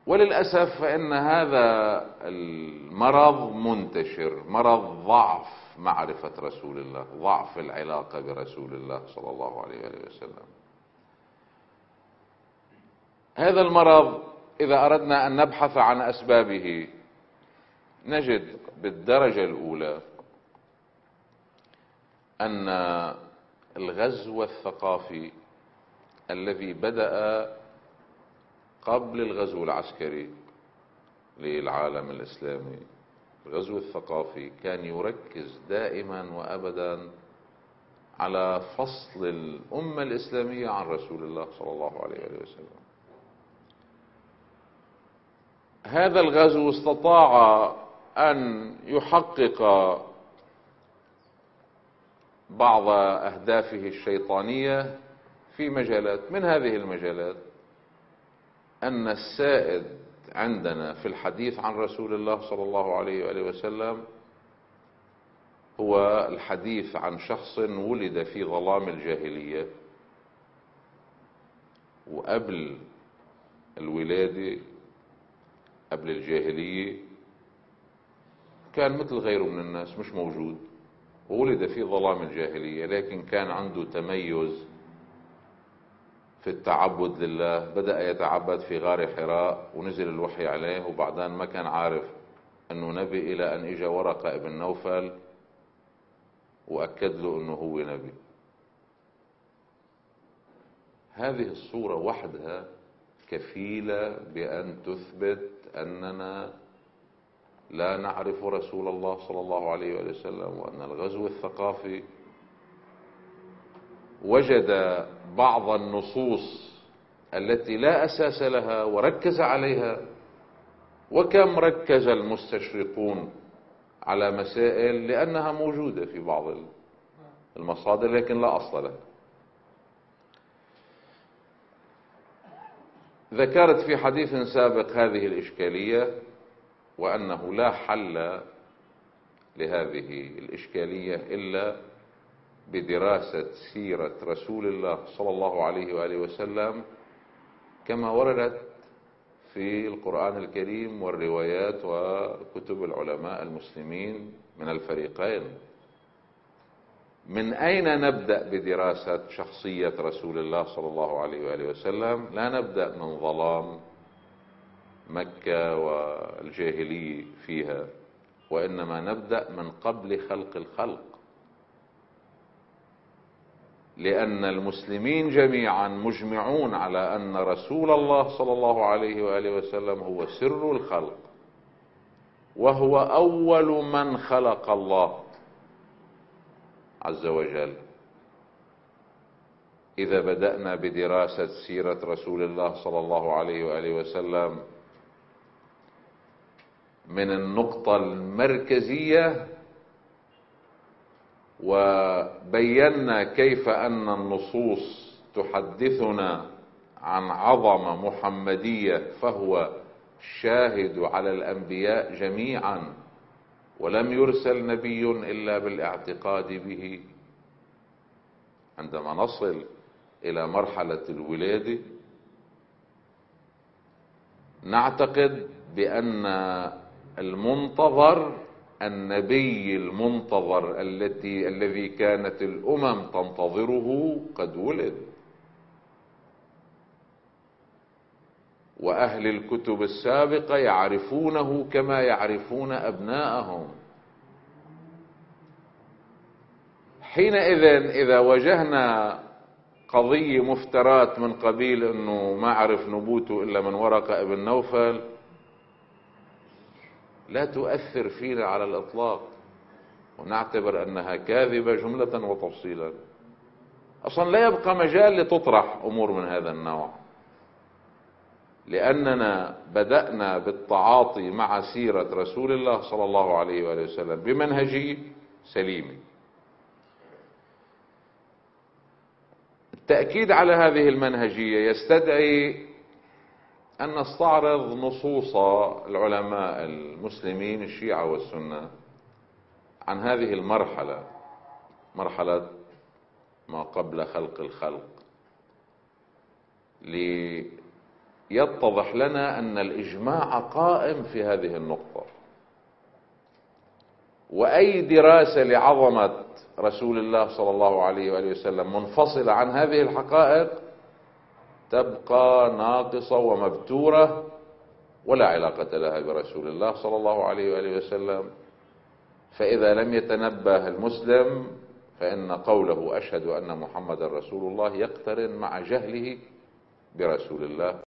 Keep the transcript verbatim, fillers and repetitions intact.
وللأسف فإن هذا المرض منتشر، مرض ضعف معرفة رسول الله، ضعف العلاقة برسول الله صلى الله عليه وآله وسلم. هذا المرض إذا أردنا أن نبحث عن أسبابه نجد بالدرجة الأولى أن الغزو الثقافي الذي بدأ قبل الغزو العسكري للعالم الإسلامي، الغزو الثقافي كان يركز دائما وأبدا على فصل الأمة الإسلامية عن رسول الله صلى الله عليه وسلم. هذا الغزو استطاع أن يحقق بعض أهدافه الشيطانية في مجالات، من هذه المجالات أن السائد عندنا في الحديث عن رسول الله صلى الله عليه وآله وسلم هو الحديث عن شخص ولد في ظلام الجاهلية، وقبل الولادة قبل الجاهلية كان مثل غيره من الناس، مش موجود، وولد في ظلام الجاهلية، لكن كان عنده تميز في التعبد لله. بدأ يتعبد في غار حراء ونزل الوحي عليه، وبعدين ما كان عارف أنه نبي إلى أن إجا ورقة ابن نوفل وأكد له أنه هو نبي. هذه الصورة وحدها كفيلة بأن تثبت أننا لا نعرف رسول الله صلى الله عليه وسلم، وأن الغزو الثقافي وجد بعض النصوص التي لا أساس لها وركز عليها. وكم ركز المستشرقون على مسائل لأنها موجودة في بعض المصادر لكن لا أصل لها. ذكرت في حديث سابق هذه الإشكالية، وأنه لا حل لهذه الإشكالية إلا بدراسة سيرة رسول الله صلى الله عليه وآله وسلم كما وردت في القرآن الكريم والروايات وكتب العلماء المسلمين من الفريقين. من أين نبدأ بدراسة شخصية رسول الله صلى الله عليه وآله وسلم؟ لا نبدأ من ظلام مكة والجاهلية فيها، وإنما نبدأ من قبل خلق الخلق، لأن المسلمين جميعا مجمعون على أن رسول الله صلى الله عليه وآله وسلم هو سر الخلق، وهو أول من خلق الله عز وجل. إذا بدأنا بدراسة سيرة رسول الله صلى الله عليه وآله وسلم من النقطة المركزية وبينا كيف أن النصوص تحدثنا عن عظمة محمدية، فهو شاهد على الأنبياء جميعا، ولم يرسل نبي إلا بالاعتقاد به. عندما نصل إلى مرحلة الولادة نعتقد بأن المنتظر النبي المنتظر التي الذي كانت الأمم تنتظره قد ولد، وأهل الكتب السابقة يعرفونه كما يعرفون أبناءهم. حينئذ إذا واجهنا قضية مفترات من قبيل أنه ما عرف نبوته إلا من ورقة ابن نوفل، لا تؤثر فينا على الإطلاق، ونعتبر أنها كاذبة جملة وتفصيلا. أصلا لا يبقى مجال لتطرح أمور من هذا النوع، لأننا بدأنا بالتعاطي مع سيرة رسول الله صلى الله عليه وآله وسلم بمنهجية سليمة. التأكيد على هذه المنهجية يستدعي أن نستعرض نصوص العلماء المسلمين الشيعة والسنة عن هذه المرحلة، مرحلة ما قبل خلق الخلق، يتضح لنا أن الإجماع قائم في هذه النقطة، وأي دراسة لعظمة رسول الله صلى الله عليه وآله وسلم منفصلة عن هذه الحقائق تبقى ناقصة ومبتورة ولا علاقة لها برسول الله صلى الله عليه وآله وسلم. فإذا لم يتنبه المسلم فإن قوله أشهد أن محمد رسول الله يقترن مع جهله برسول الله